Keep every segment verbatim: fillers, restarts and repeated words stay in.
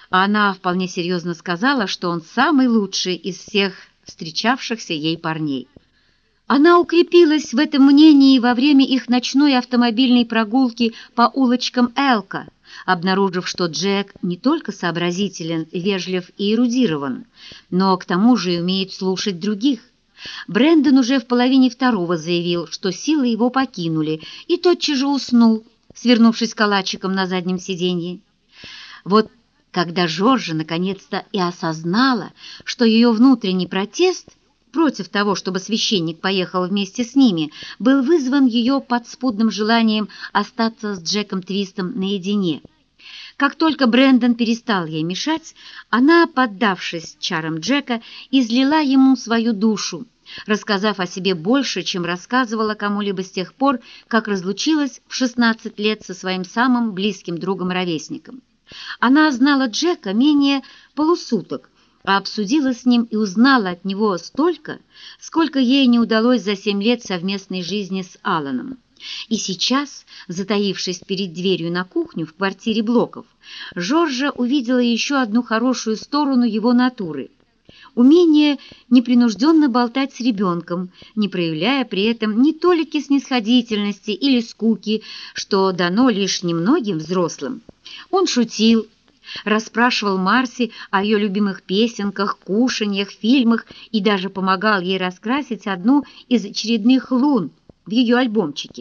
а она вполне серьезно сказала, что он самый лучший из всех встречавшихся ей парней. Она укрепилась в этом мнении во время их ночной автомобильной прогулки по улочкам Элка, обнаружив, что Джек не только сообразителен, вежлив и эрудирован, но к тому же и умеет слушать других. Брэндон уже в половине второго заявил, что силы его покинули, и тотчас же уснул, свернувшись калачиком на заднем сиденье. Вот когда Жоржа наконец-то и осознала, что ее внутренний протест против того, чтобы священник поехал вместе с ними, был вызван ее подспудным желанием остаться с Джеком Твистом наедине. Как только Брэндон перестал ей мешать, она, поддавшись чарам Джека, излила ему свою душу, рассказав о себе больше, чем рассказывала кому-либо с тех пор, как разлучилась в шестнадцать лет со своим самым близким другом-ровесником. Она знала Джека менее полусуток, а обсудила с ним и узнала от него столько, сколько ей не удалось за семь лет совместной жизни с Алланом. И сейчас, затаившись перед дверью на кухню в квартире Блоков, Жоржа увидела еще одну хорошую сторону его натуры – умение непринужденно болтать с ребенком, не проявляя при этом ни толики снисходительности или скуки, что дано лишь немногим взрослым. Он шутил, расспрашивал Марси о ее любимых песенках, кушаньях, фильмах и даже помогал ей раскрасить одну из очередных лун в ее альбомчике.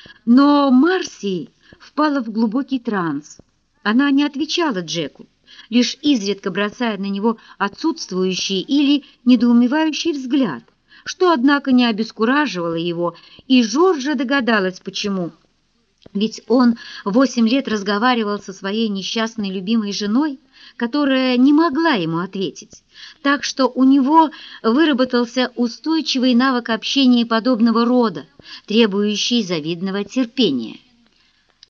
Но Марси впала в глубокий транс. Она не отвечала Джеку, лишь изредка бросая на него отсутствующий или недоумевающий взгляд, что, однако, не обескураживало его, и Жоржа догадалась, почему. Ведь он восемь лет разговаривал со своей несчастной любимой женой, которая не могла ему ответить, так что у него выработался устойчивый навык общения подобного рода, требующий завидного терпения.